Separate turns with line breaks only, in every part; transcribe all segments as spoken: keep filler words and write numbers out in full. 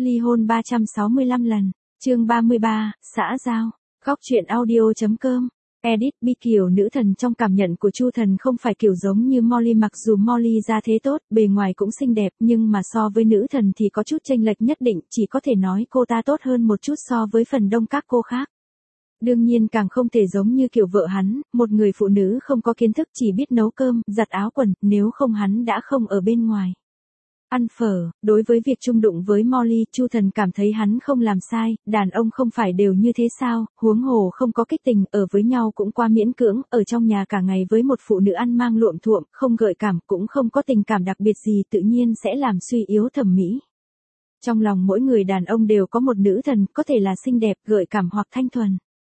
Ly hôn ba trăm sáu mươi lăm lần. Chương ba mươi ba, xã giao. Góc truyện audio.com. Edit. Bi Kiều nữ thần trong cảm nhận của Chu Thần không phải kiểu giống như Molly, mặc dù Molly ra thế tốt, bề ngoài cũng xinh đẹp, nhưng mà so với nữ thần thì có chút chênh lệch nhất định, chỉ có thể nói cô ta tốt hơn một chút so với phần đông các cô khác. Đương nhiên càng không thể giống như kiểu vợ hắn, một người phụ nữ không có kiến thức, chỉ biết nấu cơm, giặt áo quần, nếu không hắn đã không ở bên ngoài ăn phở. Đối với việc chung đụng với Molly, Chu Thần cảm thấy hắn không làm sai, đàn ông không phải đều như thế sao, huống hồ không có kích tình, ở với nhau cũng qua miễn cưỡng, ở trong nhà cả ngày với một phụ nữ ăn mang luộm thuộm, không gợi cảm, cũng không có tình cảm đặc biệt gì, tự nhiên sẽ làm suy yếu thẩm mỹ. Trong lòng mỗi người đàn ông đều có một nữ thần, có thể là xinh đẹp, gợi cảm hoặc thanh thuần.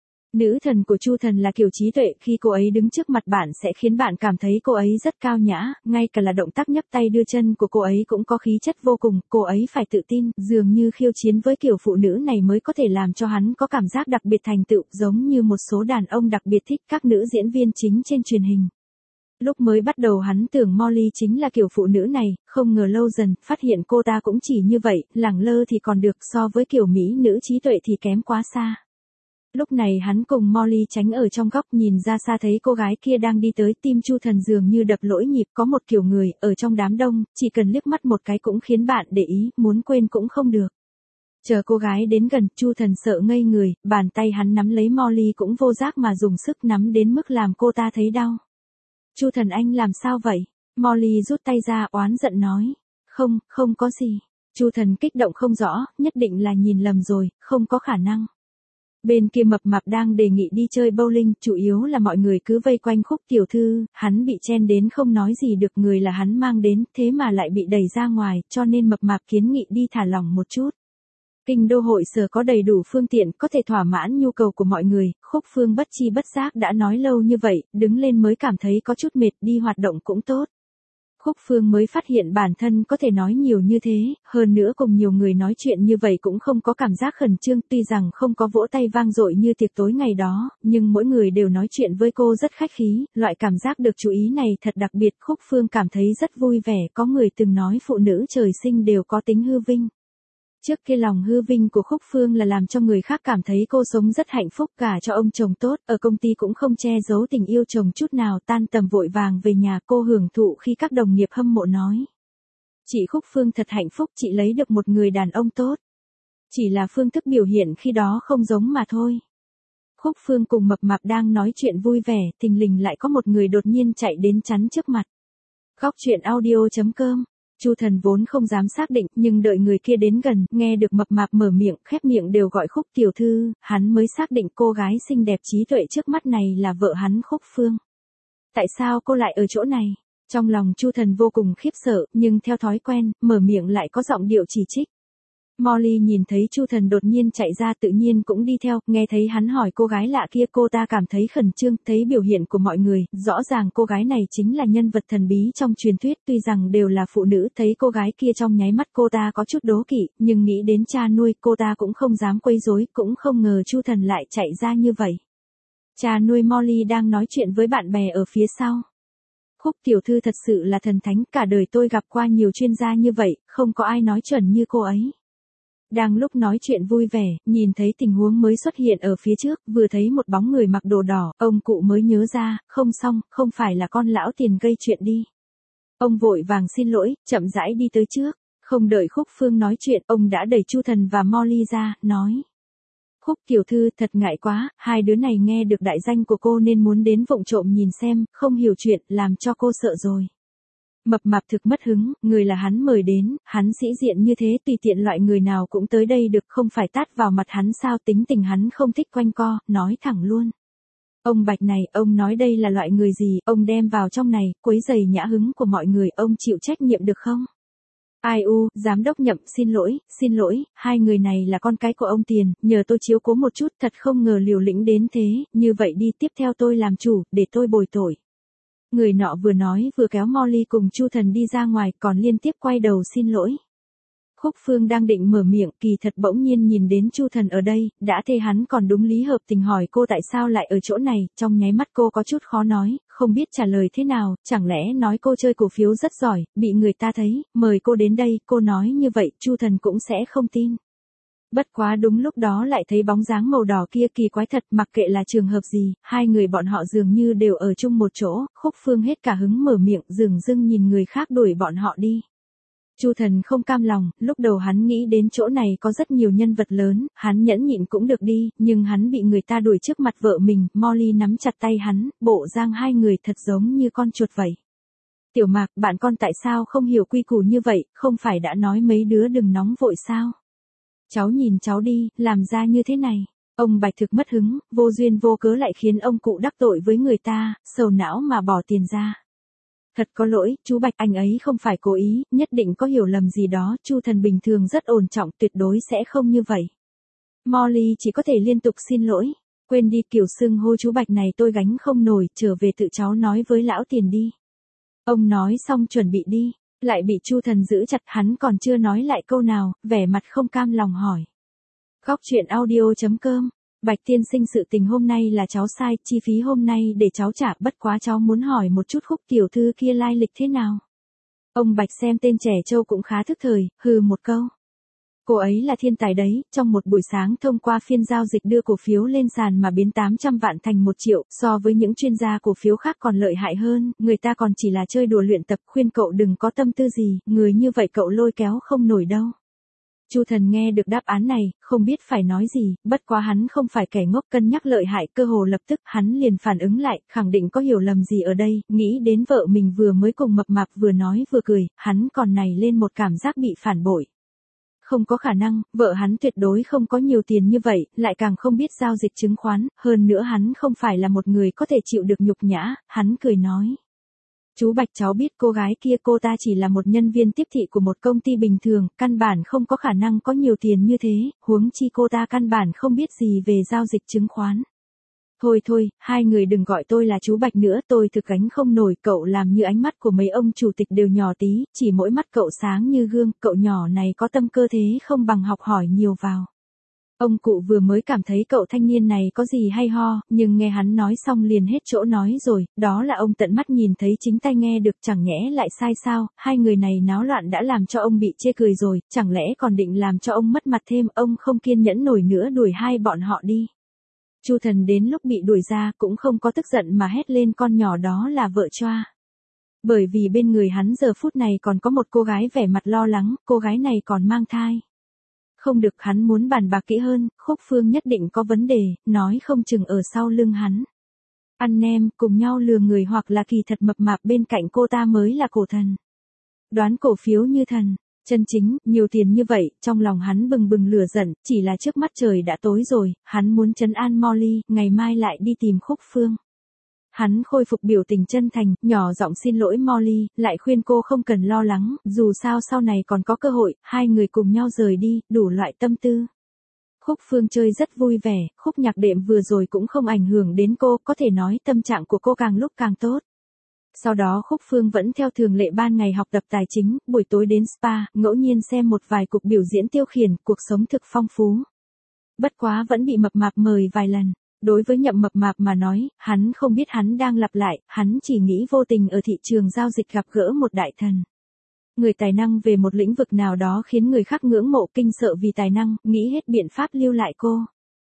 Nữ thần của Chu Thần là kiểu trí tuệ, khi cô ấy đứng trước mặt bạn sẽ khiến bạn cảm thấy cô ấy rất cao nhã, ngay cả là động tác nhấc tay đưa chân của cô ấy cũng có khí chất vô cùng, cô ấy phải tự tin, dường như khiêu chiến với kiểu phụ nữ này mới có thể làm cho hắn có cảm giác đặc biệt thành tựu, giống như một số đàn ông đặc biệt thích các nữ diễn viên chính trên truyền hình. Lúc mới bắt đầu hắn tưởng Molly chính là kiểu phụ nữ này, không ngờ lâu dần, phát hiện cô ta cũng chỉ như vậy, lẳng lơ thì còn được, so với kiểu mỹ nữ trí tuệ thì kém quá xa. Lúc này hắn cùng Molly tránh ở trong góc, nhìn ra xa thấy cô gái kia đang đi tới, tim Chu Thần dường như đập lỗi nhịp, có một kiểu người, ở trong đám đông, chỉ cần liếc mắt một cái cũng khiến bạn để ý, muốn quên cũng không được. Chờ cô gái đến gần, Chu Thần sợ ngây người, bàn tay hắn nắm lấy Molly cũng vô giác mà dùng sức nắm đến mức làm cô ta thấy đau. Chu Thần, anh làm sao vậy? Molly rút tay ra, oán giận nói. Không, không có gì. Chu Thần kích động không rõ, nhất định là nhìn lầm rồi, không có khả năng. Bên kia Mập Mạp đang đề nghị đi chơi bowling, chủ yếu là mọi người cứ vây quanh Khúc tiểu thư, hắn bị chen đến không nói gì được, người là hắn mang đến, thế mà lại bị đẩy ra ngoài, cho nên Mập Mạp kiến nghị đi thả lỏng một chút. Kinh đô hội sở có đầy đủ phương tiện, có thể thỏa mãn nhu cầu của mọi người, Khúc Phương bất chi bất giác đã nói lâu như vậy, đứng lên mới cảm thấy có chút mệt, đi hoạt động cũng tốt. Khúc Phương mới phát hiện bản thân có thể nói nhiều như thế, hơn nữa cùng nhiều người nói chuyện như vậy cũng không có cảm giác khẩn trương, tuy rằng không có vỗ tay vang dội như tiệc tối ngày đó, nhưng mỗi người đều nói chuyện với cô rất khách khí, loại cảm giác được chú ý này thật đặc biệt. Khúc Phương cảm thấy rất vui vẻ, có người từng nói phụ nữ trời sinh đều có tính hư vinh. Trước kia lòng hư vinh của Khúc Phương là làm cho người khác cảm thấy cô sống rất hạnh phúc, cả cho ông chồng tốt, ở công ty cũng không che giấu tình yêu chồng chút nào, tan tầm vội vàng về nhà, cô hưởng thụ khi các đồng nghiệp hâm mộ nói. Chị Khúc Phương thật hạnh phúc, chị lấy được một người đàn ông tốt. Chỉ là phương thức biểu hiện khi đó không giống mà thôi. Khúc Phương cùng Mập Mạp đang nói chuyện vui vẻ, thình lình lại có một người đột nhiên chạy đến chắn trước mặt. Góc truyện audio.com. Chu Thần vốn không dám xác định, nhưng đợi người kia đến gần, nghe được Mập Mạp mở miệng, khép miệng đều gọi Khúc tiểu thư, hắn mới xác định cô gái xinh đẹp trí tuệ trước mắt này là vợ hắn Khúc Phương. Tại sao cô lại ở chỗ này? Trong lòng Chu Thần vô cùng khiếp sợ, nhưng theo thói quen, mở miệng lại có giọng điệu chỉ trích. Molly nhìn thấy Chu Thần đột nhiên chạy ra tự nhiên cũng đi theo, nghe thấy hắn hỏi cô gái lạ kia, cô ta cảm thấy khẩn trương, thấy biểu hiện của mọi người, rõ ràng cô gái này chính là nhân vật thần bí trong truyền thuyết, tuy rằng đều là phụ nữ, thấy cô gái kia trong nháy mắt cô ta có chút đố kỵ, nhưng nghĩ đến cha nuôi, cô ta cũng không dám quấy rối, cũng không ngờ Chu Thần lại chạy ra như vậy. Cha nuôi Molly đang nói chuyện với bạn bè ở phía sau. Khúc tiểu thư thật sự là thần thánh, cả đời tôi gặp qua nhiều chuyên gia như vậy, không có ai nói chuẩn như cô ấy. Đang lúc nói chuyện vui vẻ, nhìn thấy tình huống mới xuất hiện ở phía trước, vừa thấy một bóng người mặc đồ đỏ, ông cụ mới nhớ ra, không xong, không phải là con lão tiền gây chuyện đi. Ông vội vàng xin lỗi, chậm rãi đi tới trước, không đợi Khúc Phương nói chuyện, ông đã đẩy Chu Thần và Molly ra, nói. Khúc tiểu thư thật ngại quá, hai đứa này nghe được đại danh của cô nên muốn đến vụng trộm nhìn xem, không hiểu chuyện, làm cho cô sợ rồi. Mập Mạp thực mất hứng, người là hắn mời đến, hắn sĩ diện như thế, tùy tiện loại người nào cũng tới đây được, không phải tát vào mặt hắn sao? Tính tình hắn không thích quanh co, nói thẳng luôn. Ông Bạch này, ông nói đây là loại người gì, ông đem vào trong này, quấy rầy nhã hứng của mọi người, ông chịu trách nhiệm được không? Ai u, giám đốc Nhậm, xin lỗi, xin lỗi, hai người này là con cái của ông Tiền, nhờ tôi chiếu cố một chút, thật không ngờ liều lĩnh đến thế, như vậy đi, tiếp theo tôi làm chủ, để tôi bồi tội. Người nọ vừa nói vừa kéo Molly cùng Chu Thần đi ra ngoài, còn liên tiếp quay đầu xin lỗi. Khúc Phương đang định mở miệng, kỳ thật bỗng nhiên nhìn đến Chu Thần ở đây, đã thề hắn còn đúng lý hợp tình hỏi cô tại sao lại ở chỗ này, trong nháy mắt cô có chút khó nói, không biết trả lời thế nào, chẳng lẽ nói cô chơi cổ phiếu rất giỏi, bị người ta thấy, mời cô đến đây, cô nói như vậy, Chu Thần cũng sẽ không tin. Bất quá đúng lúc đó lại thấy bóng dáng màu đỏ kia kỳ quái thật, mặc kệ là trường hợp gì, hai người bọn họ dường như đều ở chung một chỗ, Khúc Phương hết cả hứng mở miệng, dửng dưng nhìn người khác đuổi bọn họ đi. Chu Thần không cam lòng, lúc đầu hắn nghĩ đến chỗ này có rất nhiều nhân vật lớn, hắn nhẫn nhịn cũng được đi, nhưng hắn bị người ta đuổi trước mặt vợ mình, Molly nắm chặt tay hắn, bộ dáng hai người thật giống như con chuột vậy. Tiểu Mạc, bạn con tại sao không hiểu quy củ như vậy, không phải đã nói mấy đứa đừng nóng vội sao? Cháu nhìn cháu đi, làm ra như thế này. Ông Bạch thực mất hứng, vô duyên vô cớ lại khiến ông cụ đắc tội với người ta, sầu não mà bỏ tiền ra. Thật có lỗi, chú Bạch anh ấy không phải cố ý, nhất định có hiểu lầm gì đó, Chu Thần bình thường rất ổn trọng, tuyệt đối sẽ không như vậy. Molly chỉ có thể liên tục xin lỗi, quên đi kiểu xưng hô chú Bạch này tôi gánh không nổi, trở về tự cháu nói với lão tiền đi. Ông nói xong chuẩn bị đi, lại bị Chu Thần giữ chặt, hắn còn chưa nói lại câu nào, vẻ mặt không cam lòng hỏi. Góc truyện audio chấm com Bạch tiên sinh sự tình hôm nay là cháu sai, chi phí hôm nay để cháu trả, bất quá cháu muốn hỏi một chút Khúc tiểu thư kia lai lịch thế nào. Ông Bạch xem tên trẻ trâu cũng khá thức thời, hừ một câu. Cô ấy là thiên tài đấy, trong một buổi sáng thông qua phiên giao dịch đưa cổ phiếu lên sàn mà biến tám trăm vạn thành một triệu, so với những chuyên gia cổ phiếu khác còn lợi hại hơn, người ta còn chỉ là chơi đùa luyện tập, khuyên cậu đừng có tâm tư gì, người như vậy cậu lôi kéo không nổi đâu. Chu Thần nghe được đáp án này, không biết phải nói gì, bất quá hắn không phải kẻ ngốc, cân nhắc lợi hại, cơ hồ lập tức hắn liền phản ứng lại, khẳng định có hiểu lầm gì ở đây, nghĩ đến vợ mình vừa mới cùng mập mạp vừa nói vừa cười, hắn còn nảy lên một cảm giác bị phản bội. Không có khả năng, vợ hắn tuyệt đối không có nhiều tiền như vậy, lại càng không biết giao dịch chứng khoán, hơn nữa hắn không phải là một người có thể chịu được nhục nhã, hắn cười nói. Chú Bạch cháu biết cô gái kia cô ta chỉ là một nhân viên tiếp thị của một công ty bình thường, căn bản không có khả năng có nhiều tiền như thế, huống chi cô ta căn bản không biết gì về giao dịch chứng khoán. Thôi thôi, hai người đừng gọi tôi là chú Bạch nữa, tôi thực gánh không nổi, cậu làm như ánh mắt của mấy ông chủ tịch đều nhỏ tí, chỉ mỗi mắt cậu sáng như gương, cậu nhỏ này có tâm cơ thế không bằng học hỏi nhiều vào. Ông cụ vừa mới cảm thấy cậu thanh niên này có gì hay ho, nhưng nghe hắn nói xong liền hết chỗ nói rồi, đó là ông tận mắt nhìn thấy chính tai nghe được, chẳng nhẽ lại sai sao, hai người này náo loạn đã làm cho ông bị chê cười rồi, chẳng lẽ còn định làm cho ông mất mặt thêm, ông không kiên nhẫn nổi nữa đuổi hai bọn họ đi. Chu Thần đến lúc bị đuổi ra cũng không có tức giận mà hét lên con nhỏ đó là vợ choa. Bởi vì bên người hắn giờ phút này còn có một cô gái vẻ mặt lo lắng, cô gái này còn mang thai. Không được, hắn muốn bàn bạc kỹ hơn, Khúc Phương nhất định có vấn đề, nói không chừng ở sau lưng hắn. Ăn nem, cùng nhau lừa người hoặc là kỳ thật mập mạp bên cạnh cô ta mới là cổ thần. Đoán cổ phiếu như thần, chân chính, nhiều tiền như vậy, trong lòng hắn bừng bừng lửa giận, chỉ là trước mắt trời đã tối rồi, hắn muốn trấn an Molly, ngày mai lại đi tìm Khúc Phương. Hắn khôi phục biểu tình chân thành, nhỏ giọng xin lỗi Molly, lại khuyên cô không cần lo lắng, dù sao sau này còn có cơ hội, hai người cùng nhau rời đi, đủ loại tâm tư. Khúc Phương chơi rất vui vẻ, khúc nhạc đệm vừa rồi cũng không ảnh hưởng đến cô, có thể nói tâm trạng của cô càng lúc càng tốt. Sau đó Khúc Phương vẫn theo thường lệ ban ngày học tập tài chính, buổi tối đến spa, ngẫu nhiên xem một vài cuộc biểu diễn tiêu khiển, cuộc sống thực phong phú. Bất quá vẫn bị mập mạp mời vài lần. Đối với Nhậm mập mạp mà nói, hắn không biết hắn đang lặp lại, hắn chỉ nghĩ vô tình ở thị trường giao dịch gặp gỡ một đại thần. Người tài năng về một lĩnh vực nào đó khiến người khác ngưỡng mộ kinh sợ vì tài năng, nghĩ hết biện pháp lưu lại cô.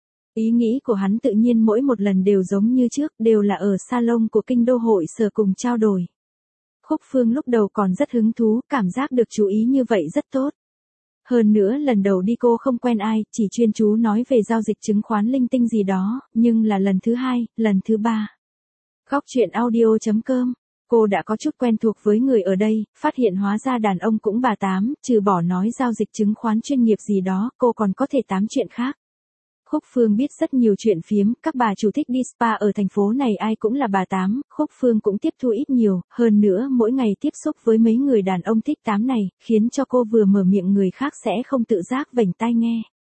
Ý nghĩ của hắn tự nhiên mỗi một lần đều giống như trước, đều là ở salon của kinh đô hội sở cùng trao đổi. Khúc Phương lúc đầu còn rất hứng thú, cảm giác được chú ý như vậy rất tốt. Hơn nữa lần đầu đi cô không quen ai, chỉ chuyên chú nói về giao dịch chứng khoán linh tinh gì đó, nhưng là lần thứ hai, lần thứ ba. Góc truyện audio chấm com Cô đã có chút quen thuộc với người ở đây, phát hiện hóa ra đàn ông cũng bà tám, trừ bỏ nói giao dịch chứng khoán chuyên nghiệp gì đó, cô còn có thể tám chuyện khác. Khúc Phương biết rất nhiều chuyện phiếm, các bà chủ thích đi spa ở thành phố này ai cũng là bà tám, Khúc Phương cũng tiếp thu ít nhiều, hơn nữa mỗi ngày tiếp xúc với mấy người đàn ông thích tám này, khiến cho cô vừa mở miệng người khác sẽ không tự giác vểnh tai nghe.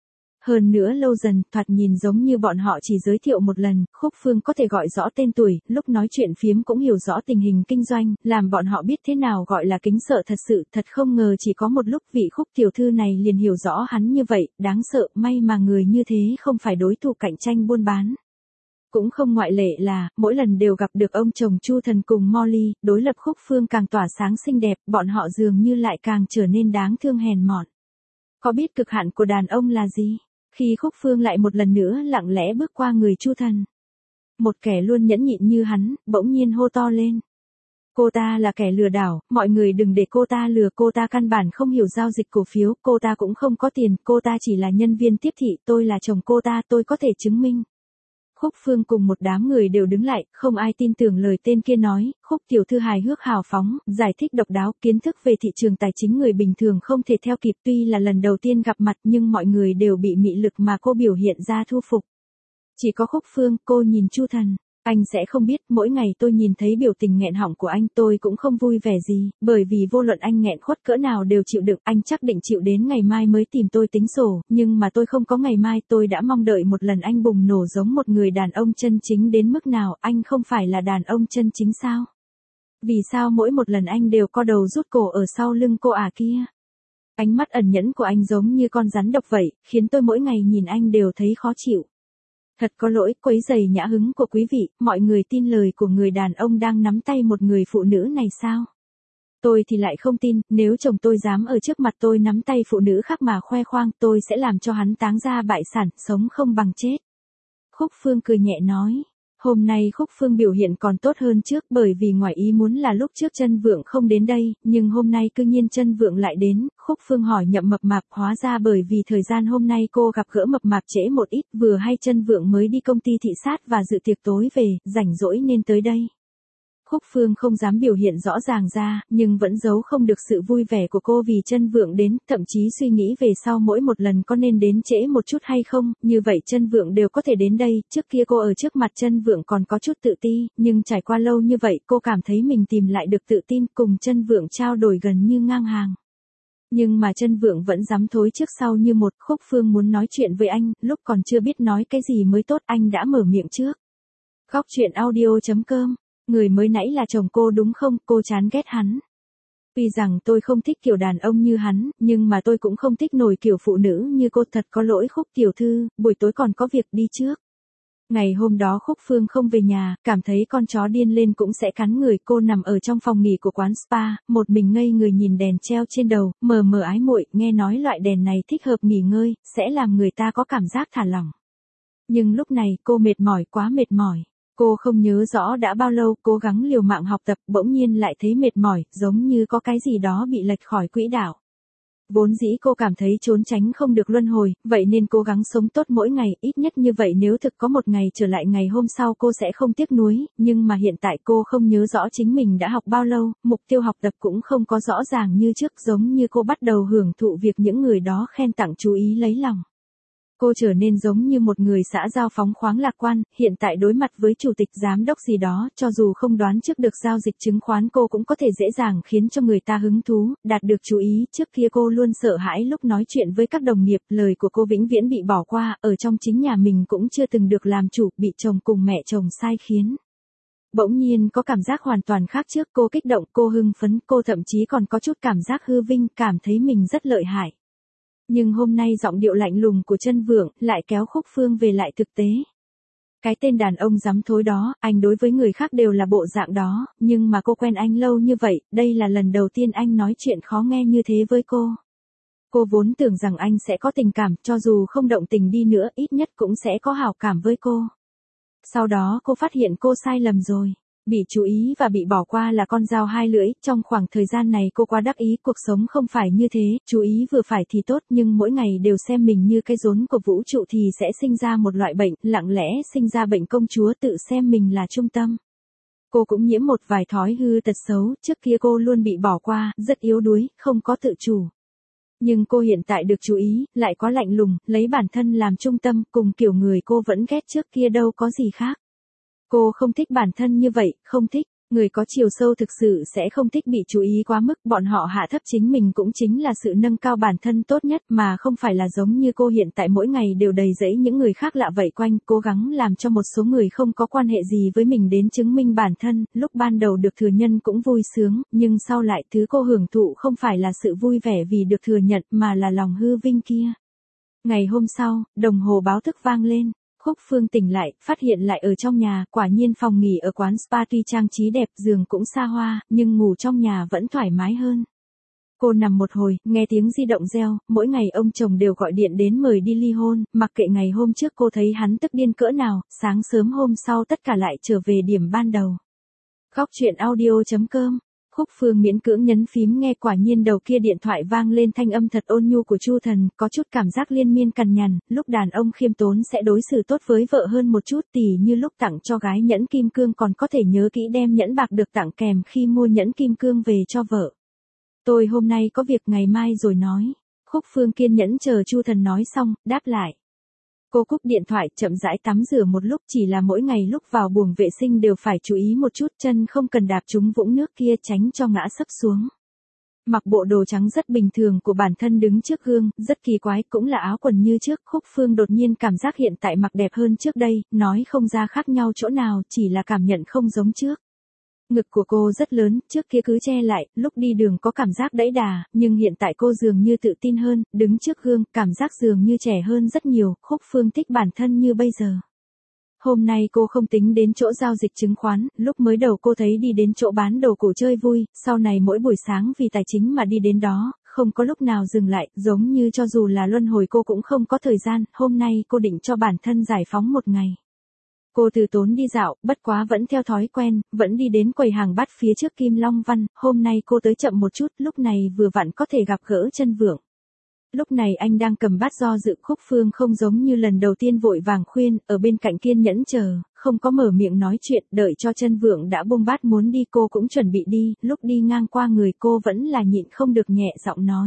Hơn nữa lâu dần, thoạt nhìn giống như bọn họ chỉ giới thiệu một lần, Khúc Phương có thể gọi rõ tên tuổi, lúc nói chuyện phiếm cũng hiểu rõ tình hình kinh doanh, làm bọn họ biết thế nào gọi là kính sợ thật sự, thật không ngờ chỉ có một lúc vị Khúc tiểu thư này liền hiểu rõ hắn như vậy, đáng sợ, may mà người như thế không phải đối thủ cạnh tranh buôn bán. Cũng không ngoại lệ là, mỗi lần đều gặp được ông chồng Chu Thần cùng Molly, đối lập Khúc Phương càng tỏa sáng xinh đẹp, bọn họ dường như lại càng trở nên đáng thương hèn mọn. Có biết cực hạn của đàn ông là gì? Khi Khúc Phương lại một lần nữa lặng lẽ bước qua người Chu Thần. Một kẻ luôn nhẫn nhịn như hắn, bỗng nhiên hô to lên. Cô ta là kẻ lừa đảo, mọi người đừng để cô ta lừa, cô ta căn bản không hiểu giao dịch cổ phiếu, cô ta cũng không có tiền, cô ta chỉ là nhân viên tiếp thị, tôi là chồng cô ta, tôi có thể chứng minh. Khúc Phương cùng một đám người đều đứng lại, không ai tin tưởng lời tên kia nói, Khúc tiểu thư hài hước hào phóng, giải thích độc đáo, kiến thức về thị trường tài chính người bình thường không thể theo kịp, tuy là lần đầu tiên gặp mặt nhưng mọi người đều bị mị lực mà cô biểu hiện ra thu phục. Chỉ có Khúc Phương, cô nhìn Chu Thần. Anh sẽ không biết, mỗi ngày tôi nhìn thấy biểu tình nghẹn họng của anh tôi cũng không vui vẻ gì, bởi vì vô luận anh nghẹn khuất cỡ nào đều chịu đựng, anh chắc định chịu đến ngày mai mới tìm tôi tính sổ, nhưng mà tôi không có ngày mai, tôi đã mong đợi một lần anh bùng nổ giống một người đàn ông chân chính đến mức nào, anh không phải là đàn ông chân chính sao? Vì sao mỗi một lần anh đều co đầu rút cổ ở sau lưng cô ả kia? Ánh mắt ẩn nhẫn của anh giống như con rắn độc vậy, khiến tôi mỗi ngày nhìn anh đều thấy khó chịu. Thật có lỗi, quấy rầy nhã hứng của quý vị, mọi người tin lời của người đàn ông đang nắm tay một người phụ nữ này sao? Tôi thì lại không tin, nếu chồng tôi dám ở trước mặt tôi nắm tay phụ nữ khác mà khoe khoang, tôi sẽ làm cho hắn táng ra bại sản, sống không bằng chết. Khúc Phương cười nhẹ nói. Hôm nay Khúc Phương biểu hiện còn tốt hơn trước, bởi vì ngoài ý muốn là lúc trước Chân Vượng không đến đây, nhưng hôm nay cư nhiên Chân Vượng lại đến. Khúc Phương hỏi Nhậm Mập Mạp, hóa ra bởi vì thời gian hôm nay cô gặp gỡ Mập Mạp trễ một ít, vừa hay Chân Vượng mới đi công ty thị sát và dự tiệc tối về, rảnh rỗi nên tới đây. Khúc Phương không dám biểu hiện rõ ràng ra, nhưng vẫn giấu không được sự vui vẻ của cô vì Chân Vượng đến, thậm chí suy nghĩ về sau mỗi một lần có nên đến trễ một chút hay không, như vậy Chân Vượng đều có thể đến đây, trước kia cô ở trước mặt Chân Vượng còn có chút tự ti, nhưng trải qua lâu như vậy cô cảm thấy mình tìm lại được tự tin, cùng Chân Vượng trao đổi gần như ngang hàng. Nhưng mà Chân Vượng vẫn dám thối trước sau như một. Khúc Phương muốn nói chuyện với anh, lúc còn chưa biết nói cái gì mới tốt anh đã mở miệng trước. Góc truyện audio chấm com. Người mới nãy là chồng cô đúng không, cô chán ghét hắn. Tuy rằng tôi không thích kiểu đàn ông như hắn, nhưng mà tôi cũng không thích nổi kiểu phụ nữ như cô, thật có lỗi Khúc tiểu thư, buổi tối còn có việc đi trước. Ngày hôm đó Khúc Phương không về nhà, cảm thấy con chó điên lên cũng sẽ cắn người, cô nằm ở trong phòng nghỉ của quán spa, một mình ngây người nhìn đèn treo trên đầu, mờ mờ ái muội, nghe nói loại đèn này thích hợp nghỉ ngơi, sẽ làm người ta có cảm giác thả lỏng. Nhưng lúc này cô mệt mỏi, quá mệt mỏi. Cô không nhớ rõ đã bao lâu, cố gắng liều mạng học tập, bỗng nhiên lại thấy mệt mỏi, giống như có cái gì đó bị lệch khỏi quỹ đạo. Vốn dĩ cô cảm thấy trốn tránh không được luân hồi, vậy nên cố gắng sống tốt mỗi ngày, ít nhất như vậy nếu thực có một ngày trở lại ngày hôm sau cô sẽ không tiếc nuối, nhưng mà hiện tại cô không nhớ rõ chính mình đã học bao lâu, mục tiêu học tập cũng không có rõ ràng như trước, giống như cô bắt đầu hưởng thụ việc những người đó khen tặng chú ý lấy lòng. Cô trở nên giống như một người xã giao phóng khoáng lạc quan, hiện tại đối mặt với chủ tịch giám đốc gì đó, cho dù không đoán trước được giao dịch chứng khoán cô cũng có thể dễ dàng khiến cho người ta hứng thú, đạt được chú ý, trước kia cô luôn sợ hãi lúc nói chuyện với các đồng nghiệp, lời của cô vĩnh viễn bị bỏ qua, ở trong chính nhà mình cũng chưa từng được làm chủ, bị chồng cùng mẹ chồng sai khiến. Bỗng nhiên có cảm giác hoàn toàn khác trước, cô kích động, cô hưng phấn, cô thậm chí còn có chút cảm giác hư vinh, cảm thấy mình rất lợi hại. Nhưng hôm nay giọng điệu lạnh lùng của Chân Vượng lại kéo Khúc Phương về lại thực tế. Cái tên đàn ông dám thối đó, anh đối với người khác đều là bộ dạng đó, nhưng mà cô quen anh lâu như vậy, đây là lần đầu tiên anh nói chuyện khó nghe như thế với cô. Cô vốn tưởng rằng anh sẽ có tình cảm, cho dù không động tình đi nữa, ít nhất cũng sẽ có hảo cảm với cô. Sau đó cô phát hiện cô sai lầm rồi. Bị chú ý và bị bỏ qua là con dao hai lưỡi, trong khoảng thời gian này cô quá đắc ý, cuộc sống không phải như thế, chú ý vừa phải thì tốt, nhưng mỗi ngày đều xem mình như cái rốn của vũ trụ thì sẽ sinh ra một loại bệnh, lặng lẽ sinh ra bệnh công chúa tự xem mình là trung tâm. Cô cũng nhiễm một vài thói hư tật xấu, trước kia cô luôn bị bỏ qua, rất yếu đuối, không có tự chủ. Nhưng cô hiện tại được chú ý, lại quá lạnh lùng, lấy bản thân làm trung tâm, cùng kiểu người cô vẫn ghét trước kia đâu có gì khác. Cô không thích bản thân như vậy, không thích. Người có chiều sâu thực sự sẽ không thích bị chú ý quá mức, bọn họ hạ thấp chính mình cũng chính là sự nâng cao bản thân tốt nhất mà không phải là giống như cô hiện tại mỗi ngày đều đầy rẫy những người khác lạ vây quanh, cố gắng làm cho một số người không có quan hệ gì với mình đến chứng minh bản thân, lúc ban đầu được thừa nhận cũng vui sướng, nhưng sau lại thứ cô hưởng thụ không phải là sự vui vẻ vì được thừa nhận mà là lòng hư vinh kia. Ngày hôm sau, đồng hồ báo thức vang lên. Khúc Phương tỉnh lại, phát hiện lại ở trong nhà, quả nhiên phòng nghỉ ở quán spa tuy trang trí đẹp, giường cũng xa hoa, nhưng ngủ trong nhà vẫn thoải mái hơn. Cô nằm một hồi, nghe tiếng di động reo, mỗi ngày ông chồng đều gọi điện đến mời đi ly hôn, mặc kệ ngày hôm trước cô thấy hắn tức điên cỡ nào, sáng sớm hôm sau tất cả lại trở về điểm ban đầu. Góc chuyện audio chấm com. Khúc Phương miễn cưỡng nhấn phím nghe, quả nhiên đầu kia điện thoại vang lên thanh âm thật ôn nhu của Chu Thần, có chút cảm giác liên miên cằn nhằn, lúc đàn ông khiêm tốn sẽ đối xử tốt với vợ hơn một chút, tỉ như lúc tặng cho gái nhẫn kim cương còn có thể nhớ kỹ đem nhẫn bạc được tặng kèm khi mua nhẫn kim cương về cho vợ. Tôi hôm nay có việc ngày mai rồi nói. Khúc Phương kiên nhẫn chờ Chu Thần nói xong, đáp lại. Cô cúp điện thoại, chậm rãi tắm rửa một lúc, chỉ là mỗi ngày lúc vào buồng vệ sinh đều phải chú ý một chút, chân không cần đạp trúng vũng nước kia tránh cho ngã sấp xuống. Mặc bộ đồ trắng rất bình thường của bản thân đứng trước gương, rất kỳ quái, cũng là áo quần như trước. Khúc Phương đột nhiên cảm giác hiện tại mặc đẹp hơn trước đây, nói không ra khác nhau chỗ nào, chỉ là cảm nhận không giống trước. Ngực của cô rất lớn, trước kia cứ che lại, lúc đi đường có cảm giác đẫy đà, nhưng hiện tại cô dường như tự tin hơn, đứng trước gương, cảm giác dường như trẻ hơn rất nhiều. Khúc Phương thích bản thân như bây giờ. Hôm nay cô không tính đến chỗ giao dịch chứng khoán, lúc mới đầu cô thấy đi đến chỗ bán đồ cổ chơi vui, sau này mỗi buổi sáng vì tài chính mà đi đến đó, không có lúc nào dừng lại, giống như cho dù là luân hồi cô cũng không có thời gian, hôm nay cô định cho bản thân giải phóng một ngày. Cô từ tốn đi dạo, bất quá vẫn theo thói quen, vẫn đi đến quầy hàng bát phía trước Kim Long Văn, hôm nay cô tới chậm một chút, lúc này vừa vặn có thể gặp gỡ Chân Vượng. Lúc này anh đang cầm bát do dự. Khúc Phương không giống như lần đầu tiên vội vàng khuyên, ở bên cạnh kiên nhẫn chờ, không có mở miệng nói chuyện, đợi cho Chân Vượng đã buông bát muốn đi cô cũng chuẩn bị đi, lúc đi ngang qua người cô vẫn là nhịn không được nhẹ giọng nói.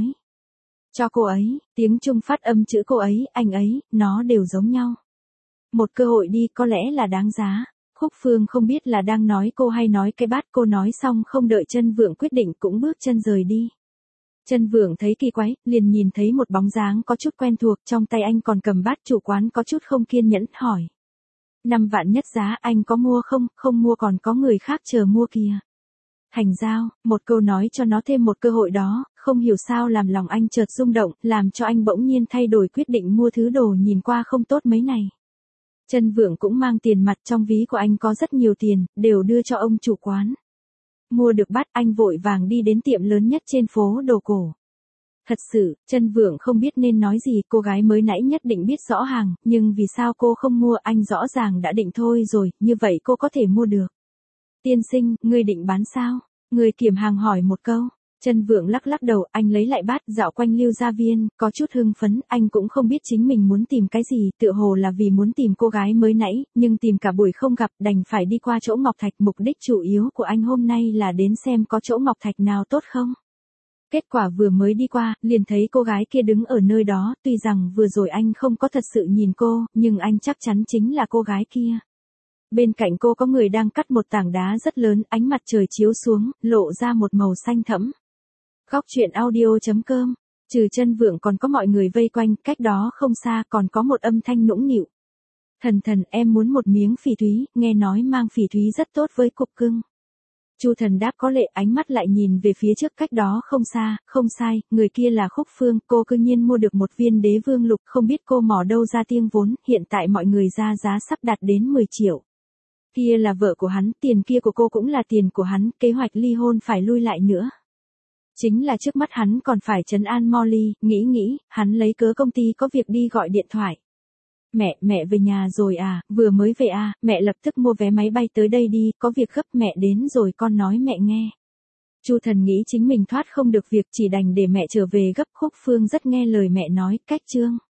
Cho cô ấy, tiếng Trung phát âm chữ cô ấy, anh ấy, nó đều giống nhau. Một cơ hội đi có lẽ là đáng giá. Khúc Phương không biết là đang nói cô hay nói cái bát, cô nói xong không đợi Chân Vượng quyết định cũng bước chân rời đi. Chân Vượng thấy kỳ quái, liền nhìn thấy một bóng dáng có chút quen thuộc, trong tay anh còn cầm bát, chủ quán có chút không kiên nhẫn, hỏi. Năm vạn nhất giá, anh có mua không, không mua còn có người khác chờ mua kìa. Thành giao, một câu nói cho nó thêm một cơ hội đó, không hiểu sao làm lòng anh chợt rung động, làm cho anh bỗng nhiên thay đổi quyết định mua thứ đồ nhìn qua không tốt mấy này. Chân Vượng cũng mang tiền mặt, trong ví của anh có rất nhiều tiền, đều đưa cho ông chủ quán. Mua được bát, anh vội vàng đi đến tiệm lớn nhất trên phố đồ cổ. Thật sự, Chân Vượng không biết nên nói gì, cô gái mới nãy nhất định biết rõ hàng, nhưng vì sao cô không mua, anh rõ ràng đã định thôi rồi, như vậy cô có thể mua được. Tiên sinh, ngươi định bán sao? Người kiểm hàng hỏi một câu. Chân Vượng lắc lắc đầu, anh lấy lại bát, dạo quanh Lưu Gia Viên, có chút hưng phấn, anh cũng không biết chính mình muốn tìm cái gì, tựa hồ là vì muốn tìm cô gái mới nãy, nhưng tìm cả buổi không gặp, đành phải đi qua chỗ Ngọc Thạch, mục đích chủ yếu của anh hôm nay là đến xem có chỗ Ngọc Thạch nào tốt không. Kết quả vừa mới đi qua, liền thấy cô gái kia đứng ở nơi đó, tuy rằng vừa rồi anh không có thật sự nhìn cô, nhưng anh chắc chắn chính là cô gái kia. Bên cạnh cô có người đang cắt một tảng đá rất lớn, ánh mặt trời chiếu xuống, lộ ra một màu xanh thẫm. Góc chuyện audio chấm com. Trừ Chân Vượng còn có mọi người vây quanh, cách đó không xa còn có một âm thanh nũng nịu. Thần thần, em muốn một miếng phỉ thúy, nghe nói mang phỉ thúy rất tốt với cục cưng. Chu Thần đáp có lệ, ánh mắt lại nhìn về phía trước, cách đó không xa, không sai, người kia là Khúc Phương, cô cư nhiên mua được một viên đế vương lục, không biết cô mỏ đâu ra tiên vốn, hiện tại mọi người ra giá sắp đạt đến mười triệu. Kia là vợ của hắn, tiền kia của cô cũng là tiền của hắn, kế hoạch ly hôn phải lui lại nữa. Chính là trước mắt hắn còn phải trấn an Molly, nghĩ nghĩ, hắn lấy cớ công ty có việc đi gọi điện thoại. Mẹ, mẹ về nhà rồi à, vừa mới về à, mẹ lập tức mua vé máy bay tới đây đi, có việc gấp, mẹ đến rồi con nói mẹ nghe. Chu Thần nghĩ chính mình thoát không được việc, chỉ đành để mẹ trở về gấp. Khúc Phương rất nghe lời mẹ nói, cách chương.